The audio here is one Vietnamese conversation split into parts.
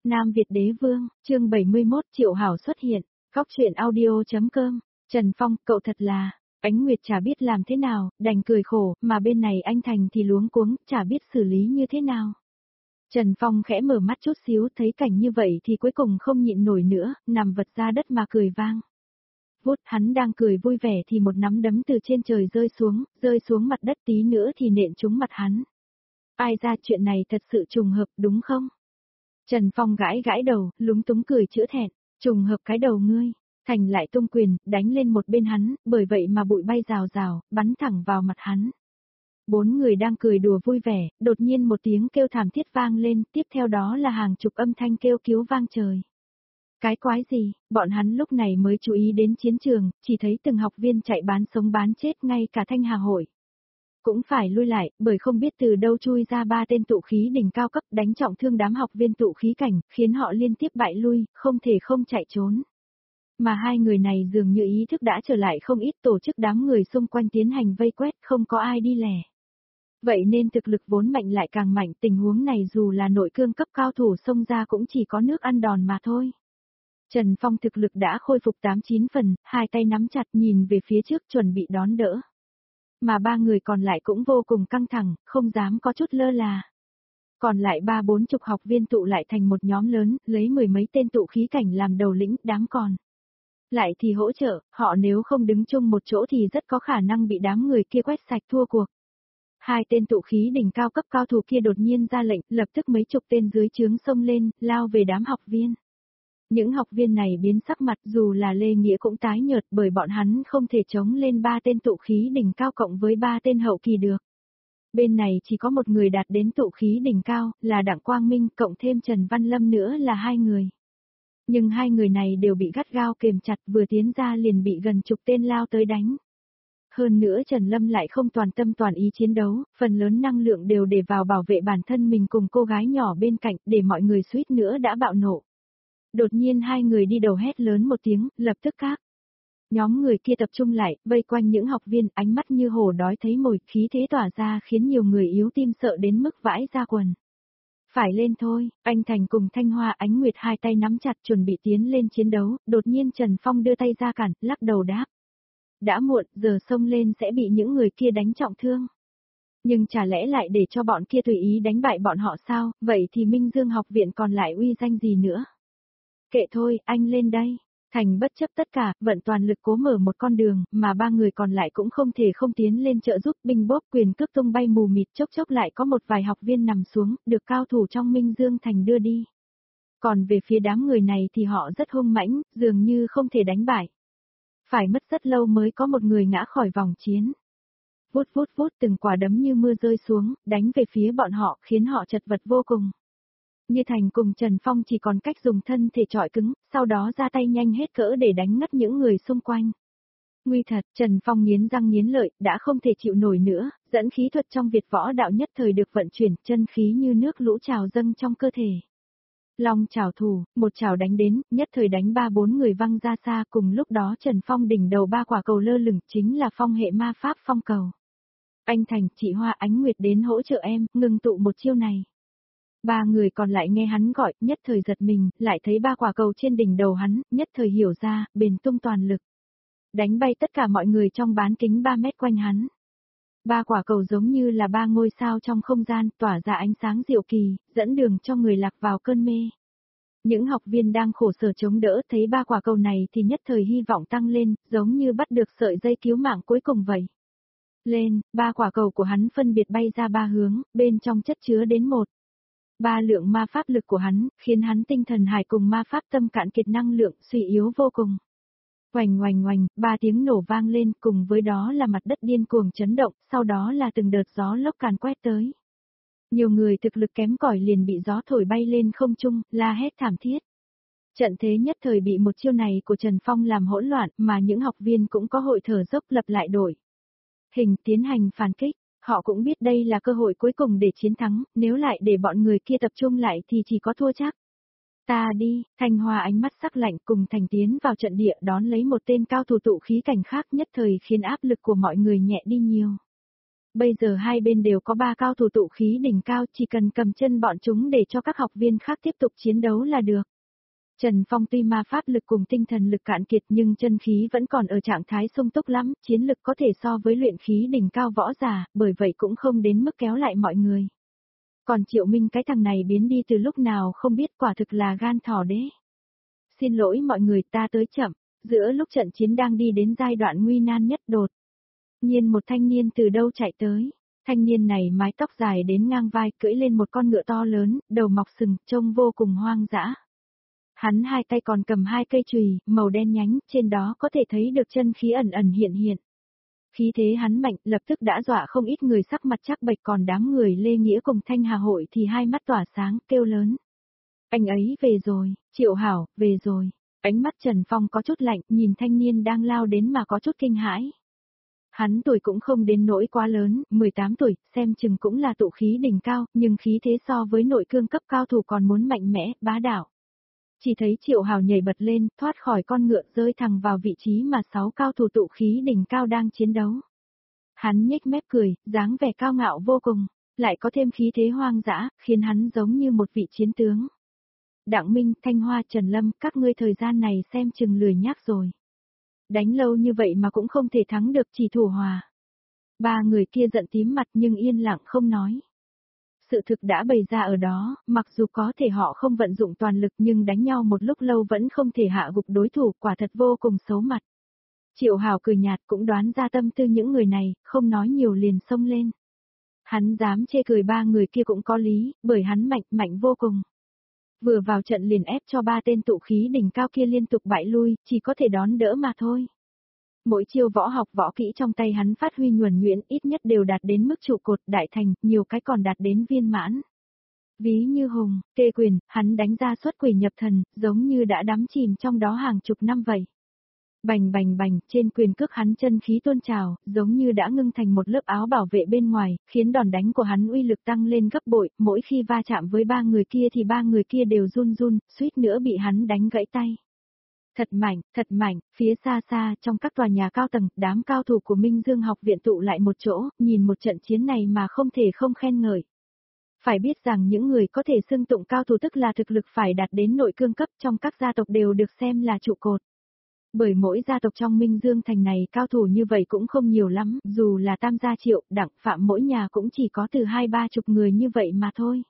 Nam Việt Đế Vương, chương 71 Triệu Hảo xuất hiện, Góc truyện audio.com, Trần Phong, cậu thật là, Ánh Nguyệt chả biết làm thế nào, đành cười khổ, mà bên này anh Thành thì luống cuống, chả biết xử lý như thế nào. Trần Phong khẽ mở mắt chút xíu thấy cảnh như vậy thì cuối cùng không nhịn nổi nữa, nằm vật ra đất mà cười vang. Vút hắn đang cười vui vẻ thì một nắm đấm từ trên trời rơi xuống mặt đất tí nữa thì nện trúng mặt hắn. Ai ra chuyện này thật sự trùng hợp đúng không? Trần Phong gãi gãi đầu, lúng túng cười chữa thẹn, trùng hợp cái đầu ngươi. Thành lại tung quyền, đánh lên một bên hắn, bởi vậy mà bụi bay rào rào, bắn thẳng vào mặt hắn. Bốn người đang cười đùa vui vẻ, đột nhiên một tiếng kêu thảm thiết vang lên, tiếp theo đó là hàng chục âm thanh kêu cứu vang trời. Cái quái gì, bọn hắn lúc này mới chú ý đến chiến trường, chỉ thấy từng học viên chạy bán sống bán chết ngay cả Thanh Hà hội. Cũng phải lui lại, bởi không biết từ đâu chui ra ba tên tụ khí đỉnh cao cấp đánh trọng thương đám học viên tụ khí cảnh, khiến họ liên tiếp bại lui, không thể không chạy trốn. Mà hai người này dường như ý thức đã trở lại không ít, tổ chức đám người xung quanh tiến hành vây quét, không có ai đi lẻ. Vậy nên thực lực vốn mạnh lại càng mạnh, tình huống này dù là nội cương cấp cao thủ xông ra cũng chỉ có nước ăn đòn mà thôi. Trần Phong thực lực đã khôi phục 8-9 phần, hai tay nắm chặt nhìn về phía trước chuẩn bị đón đỡ. Mà ba người còn lại cũng vô cùng căng thẳng, không dám có chút lơ là. Còn lại 30-40 học viên tụ lại thành một nhóm lớn, lấy mười mấy tên tụ khí cảnh làm đầu lĩnh, đám còn lại thì hỗ trợ, họ nếu không đứng chung một chỗ thì rất có khả năng bị đám người kia quét sạch thua cuộc. Hai tên tụ khí đỉnh cao cấp cao thủ kia đột nhiên ra lệnh, lập tức mấy chục tên dưới trướng xông lên, lao về đám học viên. Những học viên này biến sắc mặt, dù là Lê Nghĩa cũng tái nhợt, bởi bọn hắn không thể chống lên ba tên tụ khí đỉnh cao cộng với ba tên hậu kỳ được. Bên này chỉ có một người đạt đến tụ khí đỉnh cao, là Đặng Quang Minh, cộng thêm Trần Văn Lâm nữa là hai người. Nhưng hai người này đều bị gắt gao kềm chặt, vừa tiến ra liền bị gần chục tên lao tới đánh. Hơn nữa Trần Lâm lại không toàn tâm toàn ý chiến đấu, phần lớn năng lượng đều để vào bảo vệ bản thân mình cùng cô gái nhỏ bên cạnh, để mọi người suýt nữa đã bạo nộ. Đột nhiên hai người đi đầu hét lớn một tiếng, lập tức các nhóm người kia tập trung lại, vây quanh những học viên, ánh mắt như hổ đói thấy mồi, khí thế tỏa ra khiến nhiều người yếu tim sợ đến mức vãi ra quần. Phải lên thôi, anh Thành cùng Thanh Hoa Ánh Nguyệt hai tay nắm chặt chuẩn bị tiến lên chiến đấu, đột nhiên Trần Phong đưa tay ra cản, lắc đầu đáp. Đã muộn, giờ xông lên sẽ bị những người kia đánh trọng thương. Nhưng chả lẽ lại để cho bọn kia tùy ý đánh bại bọn họ sao, vậy thì Minh Dương học viện còn lại uy danh gì nữa. Kệ thôi, anh lên đây. Thành bất chấp tất cả, vận toàn lực cố mở một con đường, mà ba người còn lại cũng không thể không tiến lên trợ giúp, binh bốp quyền cước tung bay mù mịt, chốc chốc lại có một vài học viên nằm xuống, được cao thủ trong Minh Dương Thành đưa đi. Còn về phía đám người này thì họ rất hung mãnh, dường như không thể đánh bại. Phải mất rất lâu mới có một người ngã khỏi vòng chiến. Vút vút vút từng quả đấm như mưa rơi xuống, đánh về phía bọn họ, khiến họ chật vật vô cùng. Như Thành cùng Trần Phong chỉ còn cách dùng thân thể trọi cứng, sau đó ra tay nhanh hết cỡ để đánh ngất những người xung quanh. Nguy thật, Trần Phong nghiến răng nghiến lợi, đã không thể chịu nổi nữa, dẫn khí thuật trong Việt võ đạo nhất thời được vận chuyển, chân khí như nước lũ trào dâng trong cơ thể. Long chảo thủ, một chảo đánh đến, nhất thời đánh 3-4 người văng ra xa, cùng lúc đó Trần Phong đỉnh đầu ba quả cầu lơ lửng, chính là phong hệ ma pháp phong cầu. Anh Thành, chị Hoa Ánh Nguyệt đến hỗ trợ em, ngừng tụ một chiêu này. Ba người còn lại nghe hắn gọi, nhất thời giật mình, lại thấy ba quả cầu trên đỉnh đầu hắn, nhất thời hiểu ra, bền tung toàn lực. Đánh bay tất cả mọi người trong bán kính 3 mét quanh hắn. Ba quả cầu giống như là ba ngôi sao trong không gian, tỏa ra ánh sáng diệu kỳ, dẫn đường cho người lạc vào cơn mê. Những học viên đang khổ sở chống đỡ thấy ba quả cầu này thì nhất thời hy vọng tăng lên, giống như bắt được sợi dây cứu mạng cuối cùng vậy. Lên, ba quả cầu của hắn phân biệt bay ra ba hướng, bên trong chất chứa đến 3 lượng ma pháp lực của hắn, khiến hắn tinh thần hải cùng ma pháp tâm cạn kiệt năng lượng, suy yếu vô cùng. Oành oành oành, 3 tiếng nổ vang lên, cùng với đó là mặt đất điên cuồng chấn động, sau đó là từng đợt gió lốc càn quét tới. Nhiều người thực lực kém cỏi liền bị gió thổi bay lên không trung, la hét thảm thiết. Trận thế nhất thời bị một chiêu này của Trần Phong làm hỗn loạn, mà những học viên cũng có hội thở dốc lập lại đổi hình tiến hành phản kích. Họ cũng biết đây là cơ hội cuối cùng để chiến thắng, nếu lại để bọn người kia tập trung lại thì chỉ có thua chắc. Ta đi, Thanh Hoa ánh mắt sắc lạnh cùng Thành tiến vào trận địa đón lấy một tên cao thủ tụ khí cảnh khác, nhất thời khiến áp lực của mọi người nhẹ đi nhiều. Bây giờ hai bên đều có 3 cao thủ tụ khí đỉnh cao, chỉ cần cầm chân bọn chúng để cho các học viên khác tiếp tục chiến đấu là được. Trần Phong tuy ma pháp lực cùng tinh thần lực cạn kiệt nhưng chân khí vẫn còn ở trạng thái sung túc lắm, chiến lực có thể so với luyện khí đỉnh cao võ giả, bởi vậy cũng không đến mức kéo lại mọi người. Còn Triệu Minh cái thằng này biến đi từ lúc nào không biết, quả thực là gan thỏ đấy. Xin lỗi mọi người, ta tới chậm, giữa lúc trận chiến đang đi đến giai đoạn nguy nan nhất đột nhiên một thanh niên từ đâu chạy tới. Thanh niên này mái tóc dài đến ngang vai, cưỡi lên một con ngựa to lớn, đầu mọc sừng, trông vô cùng hoang dã. Hắn hai tay còn cầm 2 cây chùy, màu đen nhánh, trên đó có thể thấy được chân khí ẩn ẩn hiện hiện. Khí thế hắn mạnh, lập tức đã dọa không ít người, sắc mặt chắc bệch, còn đám người Lê Nghĩa cùng Thanh Hà Hội thì hai mắt tỏa sáng, kêu lớn. Anh ấy về rồi, Triệu Hảo, về rồi. Ánh mắt Trần Phong có chút lạnh, nhìn thanh niên đang lao đến mà có chút kinh hãi. Hắn tuổi cũng không đến nỗi quá lớn, 18 tuổi, xem chừng cũng là tụ khí đỉnh cao, nhưng khí thế so với nội cương cấp cao thủ còn muốn mạnh mẽ, bá đạo. Chỉ thấy Triệu Hào nhảy bật lên, thoát khỏi con ngựa, rơi thẳng vào vị trí mà 6 cao thủ tụ khí đỉnh cao đang chiến đấu. Hắn nhếch mép cười, dáng vẻ cao ngạo vô cùng, lại có thêm khí thế hoang dã, khiến hắn giống như một vị chiến tướng. Đặng Minh, Thanh Hoa, Trần Lâm, các ngươi thời gian này xem chừng lười nhác rồi. Đánh lâu như vậy mà cũng không thể thắng được, chỉ thủ hòa. 3 người kia giận tím mặt nhưng yên lặng không nói. Sự thực đã bày ra ở đó, mặc dù có thể họ không vận dụng toàn lực nhưng đánh nhau một lúc lâu vẫn không thể hạ gục đối thủ, quả thật vô cùng xấu mặt. Triệu Hào cười nhạt, cũng đoán ra tâm tư những người này, không nói nhiều liền xông lên. Hắn dám chê cười 3 người kia cũng có lý, bởi hắn mạnh vô cùng. Vừa vào trận liền ép cho 3 tên tụ khí đỉnh cao kia liên tục bại lui, chỉ có thể đón đỡ mà thôi. Mỗi chiêu võ học võ kỹ trong tay hắn phát huy nhuần nhuyễn, ít nhất đều đạt đến mức trụ cột đại thành, nhiều cái còn đạt đến viên mãn. Ví như hùng, kê quyền, hắn đánh ra xuất quỷ nhập thần, giống như đã đắm chìm trong đó hàng chục năm vậy. Bành bành bành, trên quyền cước hắn chân khí tuôn trào, giống như đã ngưng thành một lớp áo bảo vệ bên ngoài, khiến đòn đánh của hắn uy lực tăng lên gấp bội, mỗi khi va chạm với 3 người kia thì 3 người kia đều run run, suýt nữa bị hắn đánh gãy tay. Thật mạnh, phía xa xa, trong các tòa nhà cao tầng, đám cao thủ của Minh Dương học viện tụ lại một chỗ, nhìn một trận chiến này mà không thể không khen ngợi. Phải biết rằng những người có thể xưng tụng cao thủ tức là thực lực phải đạt đến nội cương cấp trong các gia tộc đều được xem là trụ cột. Bởi mỗi gia tộc trong Minh Dương thành này cao thủ như vậy cũng không nhiều lắm, dù là Tam gia Triệu, Đặng, Phạm mỗi nhà cũng chỉ có từ 2-3 chục người như vậy mà thôi.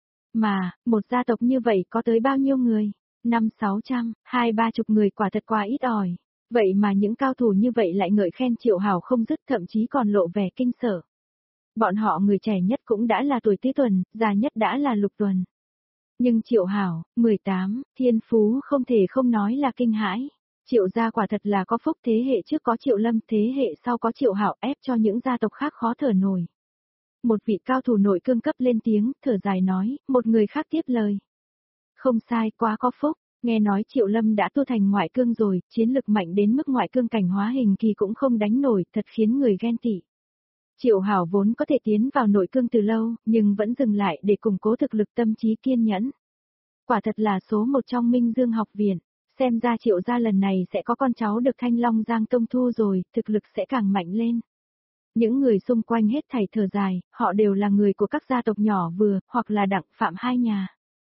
Mà, một gia tộc như vậy có tới bao nhiêu người? 500-600, 2-3 chục người quả thật quá ít ỏi. Vậy mà những cao thủ như vậy lại ngợi khen Triệu Hảo không dứt, thậm chí còn lộ vẻ kinh sợ. Bọn họ người trẻ nhất cũng đã là tuổi Tứ Tuần, già nhất đã là Lục Tuần. Nhưng Triệu Hảo, 18, thiên phú không thể không nói là kinh hãi. Triệu gia quả thật là có phúc, thế hệ trước có Triệu Lâm, thế hệ sau có Triệu Hảo, ép cho những gia tộc khác khó thở nổi. Một vị cao thủ nội cương cấp lên tiếng, thở dài nói, một người khác tiếp lời. Không sai, quá có phúc, nghe nói Triệu Lâm đã tu thành ngoại cương rồi, chiến lực mạnh đến mức ngoại cương cảnh hóa hình kỳ cũng không đánh nổi, thật khiến người ghen tị. Triệu Hảo vốn có thể tiến vào nội cương từ lâu, nhưng vẫn dừng lại để củng cố thực lực, tâm trí kiên nhẫn. Quả thật là số một trong Minh Dương học viện, xem ra Triệu gia lần này sẽ có con cháu được Thanh Long Giang Tông thu rồi, thực lực sẽ càng mạnh lên. Những người xung quanh hết thảy thở dài, họ đều là người của các gia tộc nhỏ vừa, hoặc là Đặng Phạm hai nhà.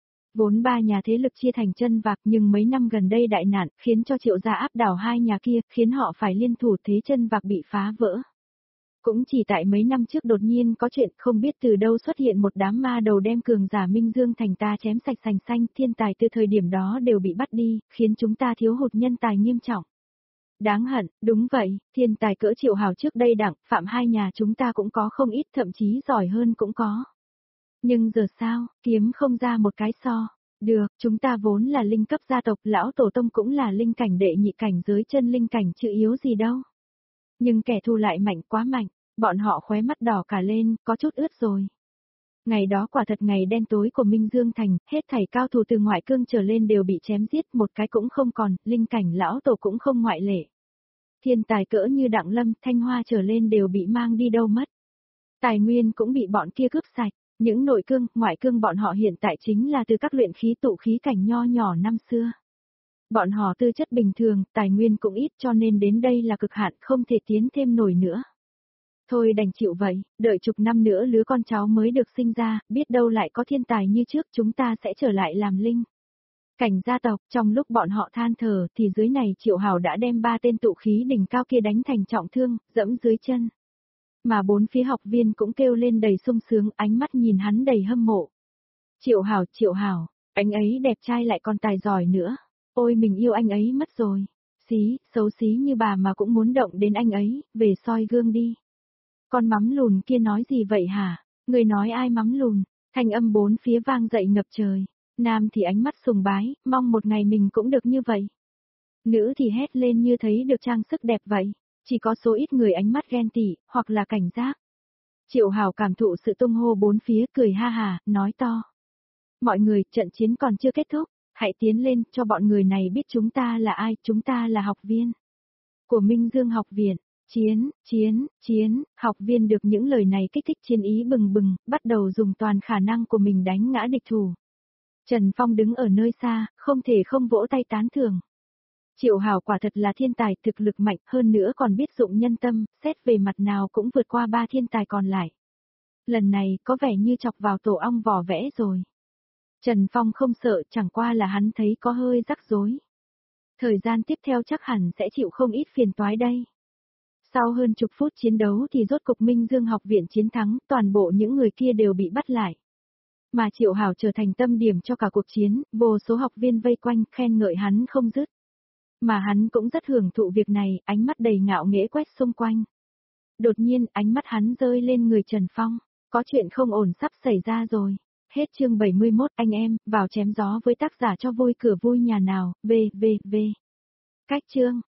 Vốn 3 nhà thế lực chia thành chân vạc, nhưng mấy năm gần đây đại nạn, khiến cho Triệu gia áp đảo 2 nhà kia, khiến họ phải liên thủ, thế chân vạc bị phá vỡ. Cũng chỉ tại mấy năm trước đột nhiên có chuyện không biết từ đâu xuất hiện một đám ma đầu đem cường giả Minh Dương thành ta chém sạch sành xanh, thiên tài từ thời điểm đó đều bị bắt đi, khiến chúng ta thiếu hụt nhân tài nghiêm trọng. Đáng hận, đúng vậy, thiên tài cỡ Triệu Hảo trước đây Đặng, Phạm hai nhà chúng ta cũng có không ít, thậm chí giỏi hơn cũng có. Nhưng giờ sao, kiếm không ra một cái so. Được, chúng ta vốn là linh cấp gia tộc, lão tổ tông cũng là linh cảnh đệ nhị cảnh giới chân linh cảnh, chứ yếu gì đâu. Nhưng kẻ thù lại mạnh quá mạnh, bọn họ khóe mắt đỏ cả lên, có chút ướt rồi. Ngày đó quả thật ngày đen tối của Minh Dương Thành, hết thảy cao thủ từ ngoại cương trở lên đều bị chém giết, một cái cũng không còn, linh cảnh lão tổ cũng không ngoại lệ. Thiên tài cỡ như Đặng Lâm, Thanh Hoa trở lên đều bị mang đi đâu mất. Tài nguyên cũng bị bọn kia cướp sạch, những nội cương, ngoại cương bọn họ hiện tại chính là từ các luyện khí tụ khí cảnh nho nhỏ năm xưa. Bọn họ tư chất bình thường, tài nguyên cũng ít cho nên đến đây là cực hạn, không thể tiến thêm nổi nữa. Thôi đành chịu vậy, đợi chục năm nữa lứa con cháu mới được sinh ra, biết đâu lại có thiên tài như trước chúng ta sẽ trở lại làm linh. Cảnh gia tộc, trong lúc bọn họ than thở thì dưới này Triệu Hảo đã đem 3 tên tụ khí đỉnh cao kia đánh thành trọng thương, dẫm dưới chân. Mà 4 phía học viên cũng kêu lên đầy sung sướng, ánh mắt nhìn hắn đầy hâm mộ. Triệu Hảo, anh ấy đẹp trai lại còn tài giỏi nữa. Ôi mình yêu anh ấy mất rồi. Xí, xấu xí như bà mà cũng muốn động đến anh ấy, về soi gương đi. Con mắm lùn kia nói gì vậy hả? Người nói ai mắm lùn? Thanh âm 4 phía vang dậy ngập trời. Nam thì ánh mắt sùng bái, mong một ngày mình cũng được như vậy. Nữ thì hét lên như thấy được trang sức đẹp vậy. Chỉ có số ít người ánh mắt ghen tị, hoặc là cảnh giác. Triệu Hảo cảm thụ sự tung hô 4 phía cười ha hà, nói to. Mọi người, trận chiến còn chưa kết thúc, hãy tiến lên cho bọn người này biết chúng ta là ai, chúng ta là học viên của Minh Dương học viện. Chiến, học viên được những lời này kích thích chiến ý bừng bừng, bắt đầu dùng toàn khả năng của mình đánh ngã địch thủ. Trần Phong đứng ở nơi xa, không thể không vỗ tay tán thưởng. Triệu Hảo quả thật là thiên tài, thực lực mạnh, hơn nữa còn biết dụng nhân tâm, xét về mặt nào cũng vượt qua 3 thiên tài còn lại. Lần này có vẻ như chọc vào tổ ong vỏ vẽ rồi. Trần Phong không sợ, chẳng qua là hắn thấy có hơi rắc rối. Thời gian tiếp theo chắc hẳn sẽ chịu không ít phiền toái đây. Sau hơn chục phút chiến đấu thì rốt cục Minh Dương học viện chiến thắng, toàn bộ những người kia đều bị bắt lại. Mà Triệu Hảo trở thành tâm điểm cho cả cuộc chiến, vô số học viên vây quanh khen ngợi hắn không dứt. Mà hắn cũng rất hưởng thụ việc này, ánh mắt đầy ngạo nghễ quét xung quanh. Đột nhiên ánh mắt hắn rơi lên người Trần Phong, có chuyện không ổn sắp xảy ra rồi. Hết chương 71 anh em, vào chém gió với tác giả cho vui cửa vui nhà nào, v. Cách chương.